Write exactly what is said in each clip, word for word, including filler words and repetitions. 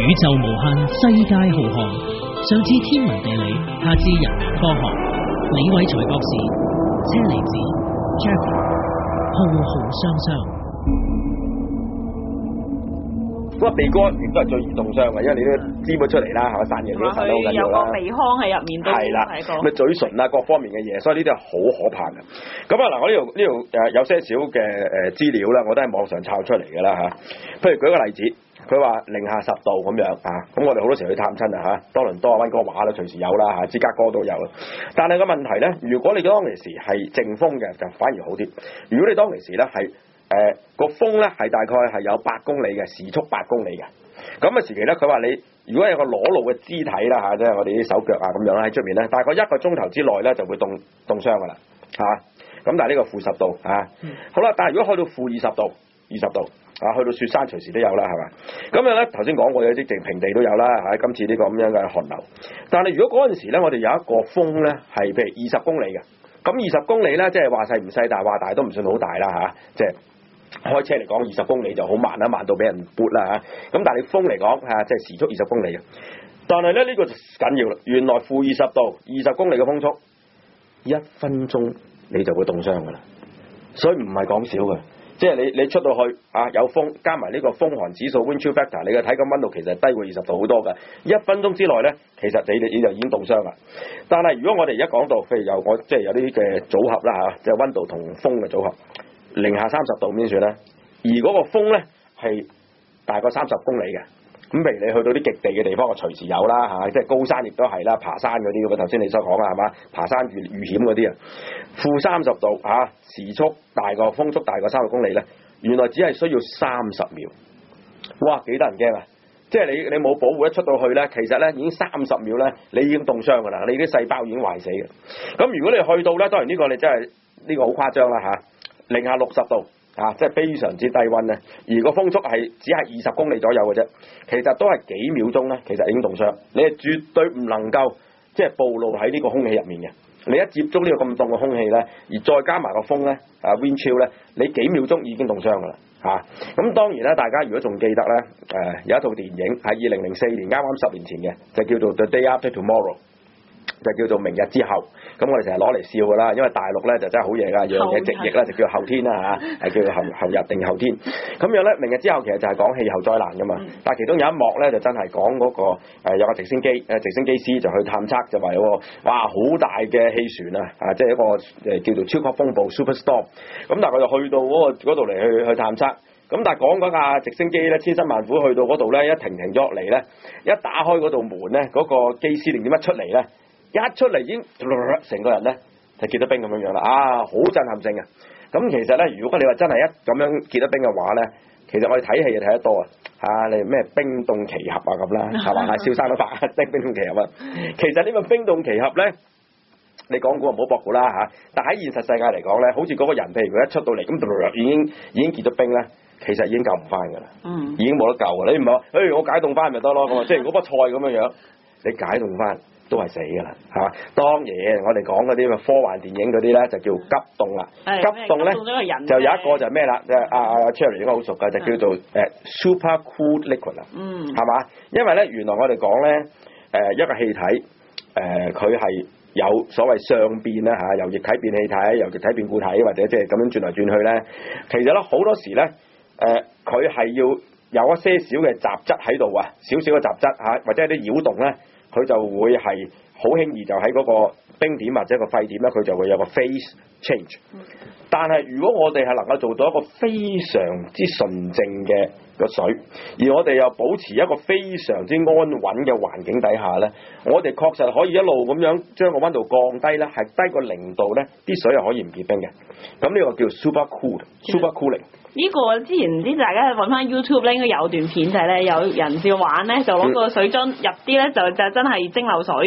宇宙無限，世界浩瀚，上至天文地理，下至人文科學。李偉才博士，車厘子 Jeffrey， 浩浩湯湯。 咁啊，鼻哥亦都係最易凍傷嘅，因為你都沾咗出嚟啦，係咪散嘢都散得好緊要啦。 有個鼻腔喺入面都係啦，咁啊嘴唇啊各方面嘅嘢，所以呢啲係好可怕嘅。咁啊嗱，我呢度呢度誒有些少嘅誒資料啦，我都喺網上抄出嚟嘅啦嚇。譬如舉個例子，佢話零下十度咁樣啊，咁我哋好多時去探親啊嚇，多倫多啊溫哥華啦隨時有啦嚇，芝加哥都有。但係個問題咧，如果你當其時係淨風嘅，就反而好啲。如果你當其時咧係誒個風咧係大概係有八公里嘅時速八公里嘅，咁嘅時期咧，佢話你如果有個裸露嘅肢體啦嚇，即係我哋啲手腳啊咁樣啦喺出面咧，大概一個鐘頭之內咧就會凍凍傷噶啦嚇。咁但係呢個負十度嚇，嗯、好啦，但係如果去到負二十度、二十度啊，去到雪山隨時都有啦，係嘛？咁樣咧頭先講過有啲淨平地都有啦嚇，今次呢個咁樣嘅寒流。但係如果嗰陣時咧，我哋有一個風咧係譬如二十公里嘅，咁二十公里咧即係話細唔細，但係話大都唔算好大啦嚇，即係。開車嚟講，二十公里就好慢啦，慢到俾人撥啦嚇。咁但係你風嚟講嚇，即係時速二十公里嘅。但係咧呢個就緊要啦。原來負二十度、二十公里嘅風速，一分鐘你就會凍傷㗎啦。所以唔係講少嘅，即係你你出到去啊有風，加埋呢個風寒指數 wind chill factor， 你嘅體感溫度其實低過二十度好多嘅。一分鐘之內咧，其實你你就已經凍傷啦。但係如果我哋而家講到，譬如有我即係有啲嘅組合啦嚇，即係溫度同風嘅組合。零下三十度點算咧？而嗰個風咧係大概三十公里嘅，咁譬如你去到啲極地嘅地方，我隨時有啦嚇，即係高山亦都係啦，爬山嗰啲咁啊，頭先你所講啊係嘛？爬山遇遇險嗰啲啊，負三十度嚇，時速大過風速大過三十公里咧，原來只係需要三十秒，哇幾得人驚啊！即係你你冇保護一出到去咧，其實咧已經三十秒咧，你已經凍傷㗎啦，你啲細胞已經壞死嘅。咁如果你去到咧，當然呢個你真係呢、呢個好誇張啦嚇。零下六十度啊，即係非常之低溫咧，而個風速係只係二十公里左右嘅啫，其實都係幾秒鐘咧，其實已經凍傷。你係絕對唔能夠即係暴露喺呢個空氣入面嘅。你一接觸呢個咁凍嘅空氣咧，而再加埋個風咧啊 wind chill 咧，你幾秒鐘已經凍傷㗎啦嚇。咁、啊、當然啦，大家如果仲記得咧，誒、呃、有一套電影係二零零四年啱啱十年前嘅，就叫做 The Day After Tomorrow。就叫做明日之後，咁我哋成日攞嚟笑噶啦，因為大陸咧就真係好嘢噶，樣嘢直譯啦就叫後天啦嚇，係叫做後後日定後天。咁樣咧，明日之後其實就係講氣候災難噶嘛，嗯、但係其中有一幕咧就真係講嗰個誒有個直升機誒直升機師就去探測，就話有個哇好大嘅氣旋啊，啊即係一個誒叫做超級風暴 Superstorm。咁但係佢就去到嗰個嗰度嚟去去探測。咁但係講嗰架直升機咧，千辛萬苦去到嗰度咧，一停停咗落嚟咧，一打開嗰道門咧，嗰、嗰個機師定點一出嚟咧？一出嚟已經成個人咧就結咗冰咁樣樣啦，啊好震撼性啊！咁其實咧，如果你話真係一咁樣結咗冰嘅話咧，其實我哋睇戲就睇得多啊！嚇你咩冰凍奇俠啊咁啦，係嘛？蕭生都拍冰冰凍奇俠啊！其實呢個冰凍奇俠咧，你講估唔好博估啦嚇，但喺現實世界嚟講咧，好似嗰個人譬如佢一出到嚟咁，已經已經結咗冰咧，其實已經救唔翻㗎啦，嗯，已經冇得救㗎。你唔係話，誒我解凍翻咪得咯？咁啊，即係嗰筆菜咁樣樣，你解凍翻。都係死㗎啦，係嘛？當然我哋講嗰啲科幻電影嗰啲咧，就叫急凍啦。 嗯、 急凍咧就有一個就咩啦？即係阿阿 Cherry 應該好熟㗎，就叫做誒、嗯呃、super cool liquid 啦。嗯，係嘛？因為咧原來我哋講咧誒一個氣體誒佢係有所謂相變啦嚇，由液體變氣體，由液體變固體，或者即係咁樣轉嚟轉去咧。其實咧好多時咧誒佢係要有一些少嘅雜質喺度啊，少少嘅雜質嚇、啊，或者係啲擾動咧。佢就會係好輕易就喺嗰個冰點或者個沸點咧，佢就會有個 phase change。但係如果我哋係能夠做到一個非常之純淨嘅個水，而我哋又保持一個非常之安穩嘅環境底下咧，我哋確實可以一路咁樣將個溫度降低咧，係低過零度咧，啲水係可以唔結冰嘅。咁呢個叫 super cool，super cooling。 呢個之前唔知大家揾翻 YouTube 咧，應該有段片就係咧，有人照玩咧，就攞個水樽入啲咧，就就真係蒸餾水，就好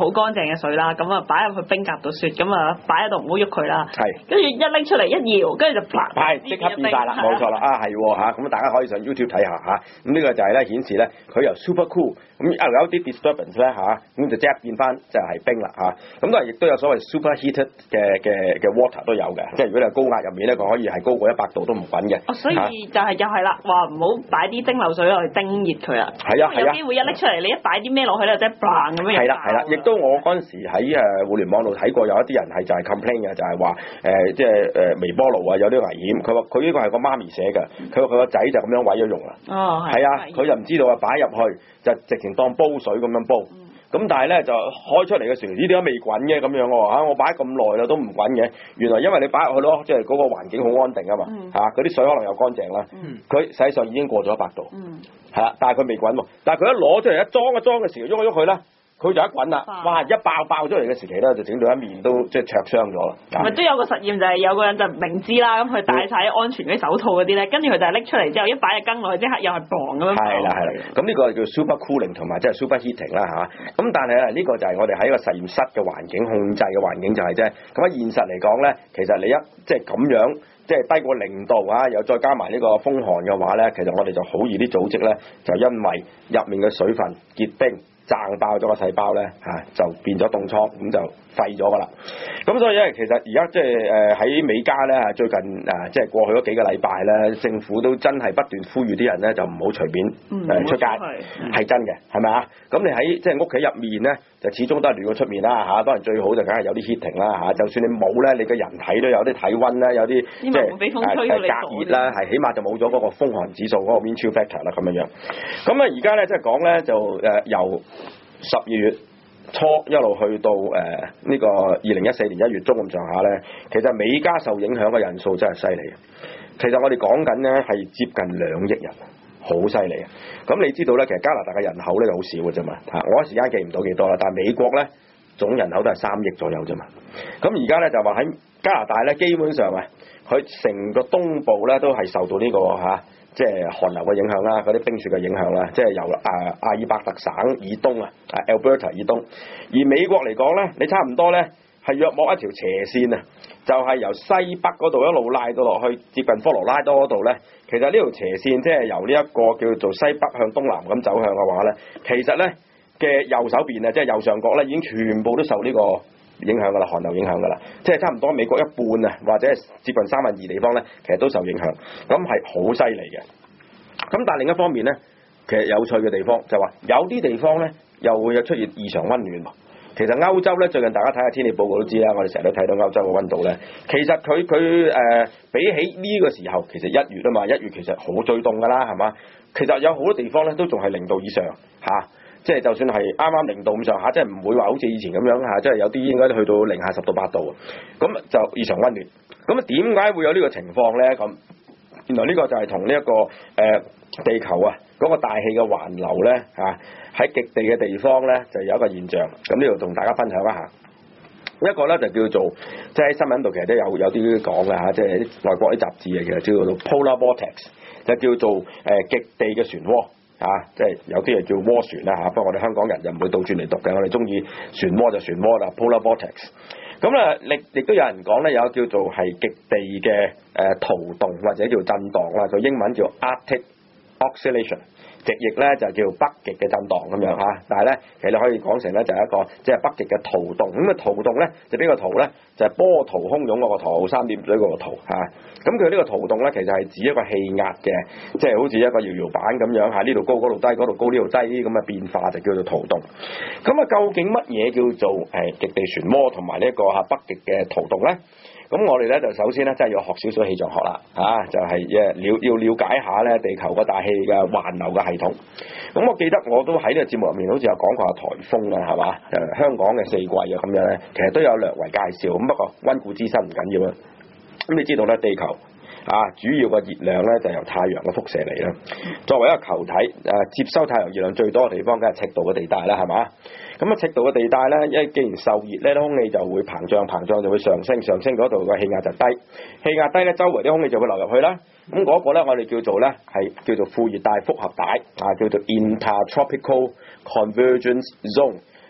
好乾淨嘅水啦，咁啊擺入去冰格度雪，咁啊擺喺度唔好喐佢啦。 係。 跟住一拎出嚟一搖，跟住就啪。 係即刻變晒啦，冇錯啦，啊係喎嚇，咁大家可以上 YouTube 睇下嚇，咁呢個就係咧顯示咧佢由 super cool 咁有啲 disturbance 咧嚇，咁就即刻變翻就係冰啦嚇，咁都係亦都有所謂 super heated 嘅嘅嘅 water 都有嘅，即係如果你係高壓入面咧，佢可以係高過一百度都唔滾嘅。 哦，所以就係又係啦，話唔好擺啲蒸餾水落去叮熱佢啦。 係啊係啊， 有機會一拎出嚟，你一擺啲咩落去咧，即係 bang 咁樣。 係啦係啦，亦都我嗰陣時喺誒互聯網度睇過，有一啲人係就係 complain 嘅，就係話誒即係誒微波爐啊有啲危險，佢話佢呢個係個媽咪寫嘅，佢話佢個仔就咁樣毀咗容啦。 哦， 係啊，佢就唔知道啊，擺入去就直情當煲水咁樣煲。嗯咁但係咧就開出嚟嘅時候，呢啲都未滾嘅咁樣喎嚇，我擺咁耐啦都唔滾嘅。原來因為你擺入去咯，即係嗰個環境好安定啊嘛嚇，嗰啲、嗯、水可能又乾淨啦。佢、嗯、實際上已經過咗一百度，係啦、嗯，但係佢未滾喎。但係佢一攞出嚟一裝一裝嘅時候，喐一喐佢啦。佢就一滾啦，哇！一爆爆出嚟嘅時期咧，就整到一面都即係灼傷咗啦。 咪都有個實驗就係有個人就明知啦，咁佢戴晒安全嗰啲手套嗰啲咧，跟住佢就係拎出嚟之後一擺隻羹落去，即刻又係磅咁樣。係啦係啦，咁呢個叫 super cooling 同埋即係 super heating 啦嚇。咁但係咧呢個就係我哋喺一個實驗室嘅環境控制嘅環境就係啫。咁喺現實嚟講咧，其實你一即係咁樣即係低過零度啊，又再加埋呢個風寒嘅話咧，其實我哋就好易啲組織咧，就因為入面嘅水分結冰。掙爆咗個細胞咧嚇、啊，就變咗凍瘡，咁就廢咗噶啦。咁所以咧，其實而家即係誒喺美加咧，最近誒即係過去嗰幾個禮拜咧，政府都真係不斷呼籲啲人咧，就唔好隨便誒、嗯呃、出街，係、嗯、真嘅，係咪啊？咁你喺即係屋企入面咧，就始終都係暖過出面啦嚇。當然最好就梗係有啲 heating 啦嚇。就算你冇咧，你個人體都有啲體温啦，有啲即係誒隔熱啦，係起碼就冇咗嗰個風寒指數嗰、那個 wind chill factor 啦咁樣樣。咁啊而家咧即係講咧就誒由十二月初一路去到誒呢、呃這個二零一四年一月中咁上下咧，其實美加受影響嘅人數真係犀利。其實我哋講緊咧係接近兩億人，好犀利啊！咁你知道咧，其實加拿大嘅人口咧就好少嘅啫嘛嚇，我一時間記唔到幾多啦。但係美國咧總人口都係三億左右啫嘛。咁而家咧就話喺加拿大咧，基本上啊，佢成個東部咧都係受到呢、這個嚇。啊即係寒流嘅影響啦，嗰啲冰雪嘅影響啦，即係由啊阿爾伯特省以東啊，啊 Alberta 以東，而美國嚟講咧，你差唔多咧係約莫一條斜線啊，就係、是、由西北嗰度一路拉到落去接近科羅拉多嗰度咧，其實呢條斜線即係由呢一個叫做西北向東南咁走向嘅話咧，其實咧嘅右手邊啊，即係右上角咧已經全部都受呢、這個。影響噶啦，寒流影響噶啦，即係差唔多美國一半啊，或者係接近三分二地方咧，其實都受影響，咁係好犀利嘅。咁但係另一方面咧，其實有趣嘅地方就係話，有啲地方咧又會有出現異常温暖。其實歐洲咧最近大家睇下天氣報告都知啦，我哋成日都睇到歐洲嘅温度咧，其實佢佢誒比起呢個時候，其實一月啊嘛，一月其實好最凍噶啦，係嘛？其實有好多地方咧都仲係零度以上嚇。啊即係就算係啱啱零度咁上下，即係唔會話好似以前咁樣嚇，即係有啲應該去到零下十到八度，咁就異常温暖。咁啊點解會有呢個情況咧？咁原來呢個就係同呢一個誒、呃、地球啊嗰、那個大氣嘅環流咧嚇，喺、啊、極地嘅地方咧就有一個現象。咁呢度同大家分享一下。一個咧就叫做即係喺新聞度其實都有有啲講嘅嚇，即係外國啲雜誌啊，其實叫做 Polar Vortex，就叫做誒、呃、極地嘅漩渦。啊，即係有啲嘢叫渦旋啦嚇，不過我哋香港人就唔會倒轉嚟讀嘅，我哋中意漩渦就漩渦啦 ，Polar Vortex。咁咧，亦亦都有人講咧，有叫做係極地嘅誒圖動或者叫震盪啦，就英文叫 Arctic Oscillation。直譯咧就叫北極嘅震盪咁樣嚇，但係咧其實你可以講成咧就係一個即係北極嘅圖動，咁啊圖動咧就邊個圖咧就係波濤洶湧嗰個圖，三點水嗰個圖嚇，咁佢呢個圖動咧其實係指一個氣壓嘅，即係好似一個搖搖板咁樣嚇，呢度高嗰度低，嗰度高呢度低咁嘅變化就叫做圖動。咁啊究竟乜嘢叫做誒極地漩渦同埋呢一個嚇北極嘅圖動咧？咁我哋咧就首先咧真係要學少少氣象學啦，嚇、啊、就係誒了要了解下咧地球個大氣嘅環流嘅系統。咁我記得我都喺呢個節目入面好似有講過下颱風啊，係嘛？誒香港嘅四季啊咁樣咧，其實都有略為介紹。咁不過溫故知新唔緊要啦。咁你知道咧地球啊主要嘅熱量咧就由太陽嘅輻射嚟啦。作為一個球體誒、啊、接收太陽熱量最多嘅地方，梗係赤道嘅地帶啦，係嘛？咁啊，赤道嘅地帶咧，因為既然受熱咧，啲空氣就會膨脹，膨脹就會上升，上升嗰度個氣壓就低，氣壓低咧，周圍啲空氣就會流入去啦。咁嗰個咧，我哋叫做咧係叫做副熱帶複合帶啊，叫做 Intertropical Convergence Zone。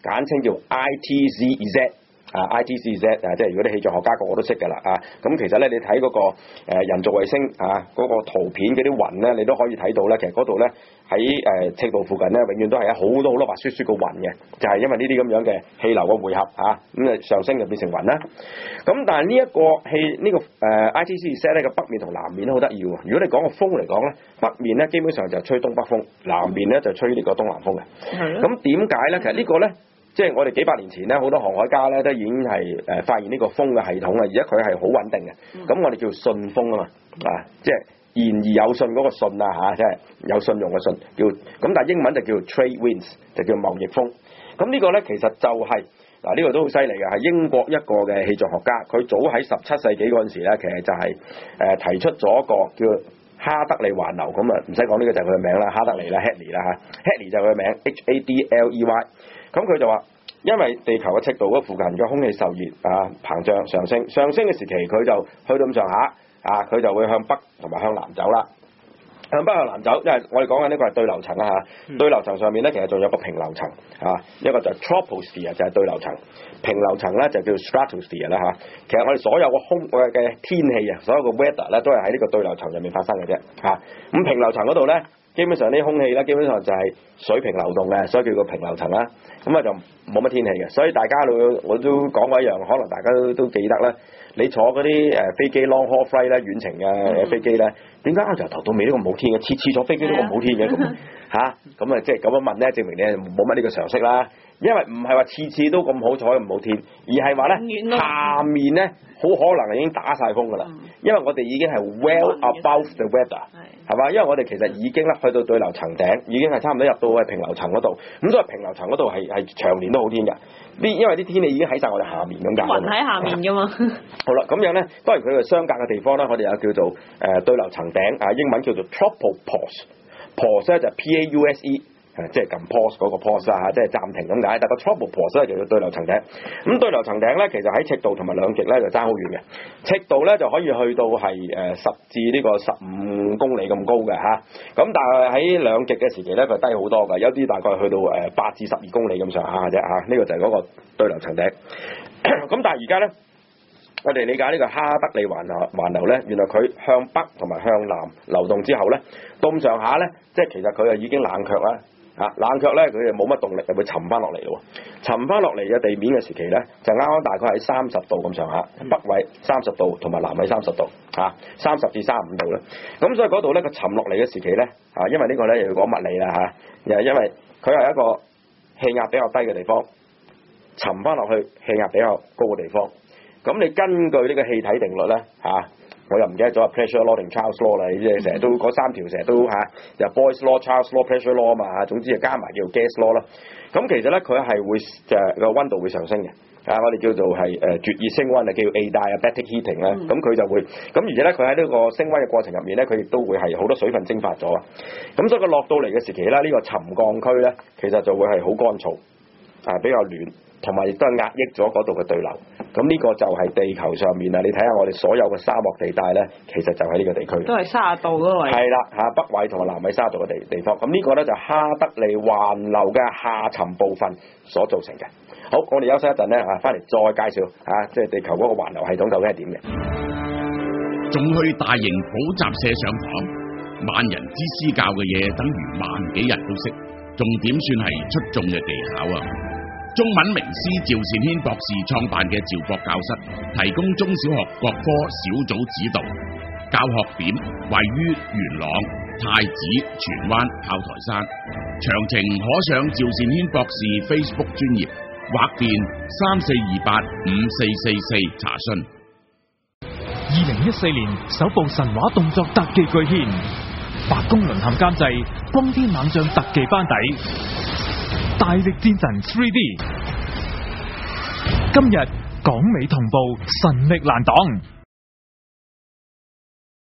簡稱叫 I T Z Z。啊 I T Z Z 啊，即係如果啲氣象學家個個都識㗎啦啊，咁其實咧你睇嗰、那個、呃、人造衛星啊嗰、那個圖片嗰啲雲咧，你都可以睇到咧，其實嗰度咧喺誒赤道附近咧，永遠都係有好多好多白雪雪嘅雲嘅，就係、是、因為呢啲咁樣嘅氣流嘅匯合啊，咁啊上升就變成雲啦。咁但係呢一個氣呢、這個誒、呃、I T Z Z 咧嘅北面同南面都好得意喎。如果你講個風嚟講咧，北面咧基本上就吹東北風，南面咧就吹呢個東南風嘅。咁點解咧？其實個呢個咧。即係我哋幾百年前咧，好多航海家咧都已經係誒發現呢個風嘅系統啦，而且佢係好穩定嘅。咁、嗯、我哋叫信風啊嘛，啊，即係言而有信嗰個信啊嚇，即係有信用嘅信，叫咁。但係英文就叫 trade winds，就叫貿易風。咁呢個咧其實就係、是、嗱，呢、這個都好犀利嘅，係英國一個嘅氣象學家，佢早喺十七世紀嗰陣時咧，其實就係、是、誒、呃、提出咗一個叫哈德利環流，咁啊唔使講呢個就係佢嘅名啦，哈德利啦 Hadley 啦嚇 Hadley 就係佢嘅名 H A D L E Y。咁佢就話，因為地球嘅赤道嗰附近嘅空氣受熱啊膨脹上升，上升嘅時期佢就去到咁上下啊，佢就會向北同埋向南走啦。向北向南走，因為我哋講緊呢個係對流層啦嚇，嗯、對流層上面咧其實仲有個平流層啊，一個就係 troposphere 就係對流層，平流層咧就叫 stratosphere 啦嚇。其實我哋所有個空嘅嘅天氣啊，所有個 weather 咧都係喺呢個對流層入面發生嘅啫嚇。咁、啊、平流層嗰度咧。基本上啲空氣咧，基本上就係水平流動嘅，所以叫做平流層啦。咁啊就冇乜天氣嘅，所以大家都我都講過一樣，可能大家都都記得啦。你坐嗰啲誒飛機 long haul flight 咧，遠程嘅飛機咧，點解由頭到尾都咁冇天嘅？次次坐飛機都咁冇天嘅咁嚇？咁啊即係咁樣問咧，證明你冇乜呢個常識啦。因為唔係話次次都咁好彩咁好天，而係話咧下面咧好可能已經打晒風㗎啦。因為我哋已經係 well above the weather。係嘛？因為我哋其實已經咧去到對流層頂，已經係差唔多入到去平流層嗰度。咁所以平流層嗰度係係長年都好天嘅。呢因為啲天氣已經喺晒我哋下面咁解。雲喺下面㗎嘛。好啦，咁樣咧，當然佢哋相隔嘅地方咧，我哋有叫做誒、呃、對流層頂啊，英文叫做 tropopause。pause 咧就係 P A U S E。即係撳 pause 嗰個 pause 啊，即係暫停咁解。但個 tropopause 咧就叫對流層頂。咁對流層頂咧，其實喺赤道同埋兩極咧就爭好遠嘅。赤道咧就可以去到係誒十至呢個十五公里咁高嘅嚇。咁但係喺兩極嘅時期咧，佢低好多㗎。有啲大概去到誒八至十二公里咁上下嘅啫嚇。呢個就係嗰個對流層頂。咁但係而家咧，我哋理解呢個哈德利環流環流咧，原來佢向北同埋向南流動之後咧，到咁上下咧，即係其實佢就已經冷卻啦。啊，冷卻咧，佢哋冇乜動力，就會沉翻落嚟咯。沉翻落嚟嘅地面嘅時期咧，就啱啱大概喺三十度咁上下，北緯三十度同埋南緯三十度，嚇三十至三十五度啦。咁所以嗰度咧，佢沉落嚟嘅時期咧，啊，因為呢個咧又要講物理啦嚇，又係因為佢係一個氣壓比較低嘅地方，沉翻落去氣壓比較高嘅地方。咁你根據呢個氣體定律咧，嚇、啊。我又唔記得咗 pressure law 定 Charles law 啦，即係成日都嗰三條成日都嚇，又 Boyle's law、Charles law、pressure law 啊嘛，總之就加埋叫 gas law 啦。咁其實咧佢係會就個溫度會上升嘅，啊我哋叫做係誒絕熱升溫啊，叫 adiabatic heating 咧。咁佢就會咁，而且咧佢喺呢個升溫嘅過程入面咧，佢亦都會係好多水分蒸發咗啊。咁所以佢落到嚟嘅時期咧，呢、呢個沉降區咧，其實就會係好乾燥啊，比較暖。同埋亦都係壓抑咗嗰度嘅對流，咁呢個就係地球上面啊！你睇下我哋所有嘅沙漠地帶咧，其實就喺呢個地區，都係三十度嗰位。係啦，嚇北緯同埋南緯三十度嘅地地方，咁呢個咧就哈德利環流嘅下沉部分所造成嘅。好，我哋休息一陣咧嚇，翻嚟再介紹嚇，即係地球嗰個環流系統究竟係點嘅。 仲去大型補習社上堂，萬人之師教嘅嘢，等於萬幾人都識，仲點算係出眾嘅技巧啊？中文名師趙善軒博士創辦嘅趙國教室，提供中小學各科小組指導，教學點位於元朗、太子、荃灣、炮台山。詳情可上趙善軒博士 Facebook 專頁或電三四二八五四四四查詢。 二零一四年首部神話動作特技巨獻，白宮淪陷監製，光天猛將特技班底。大力戰神 三 D， 今日港美同步，神力難擋。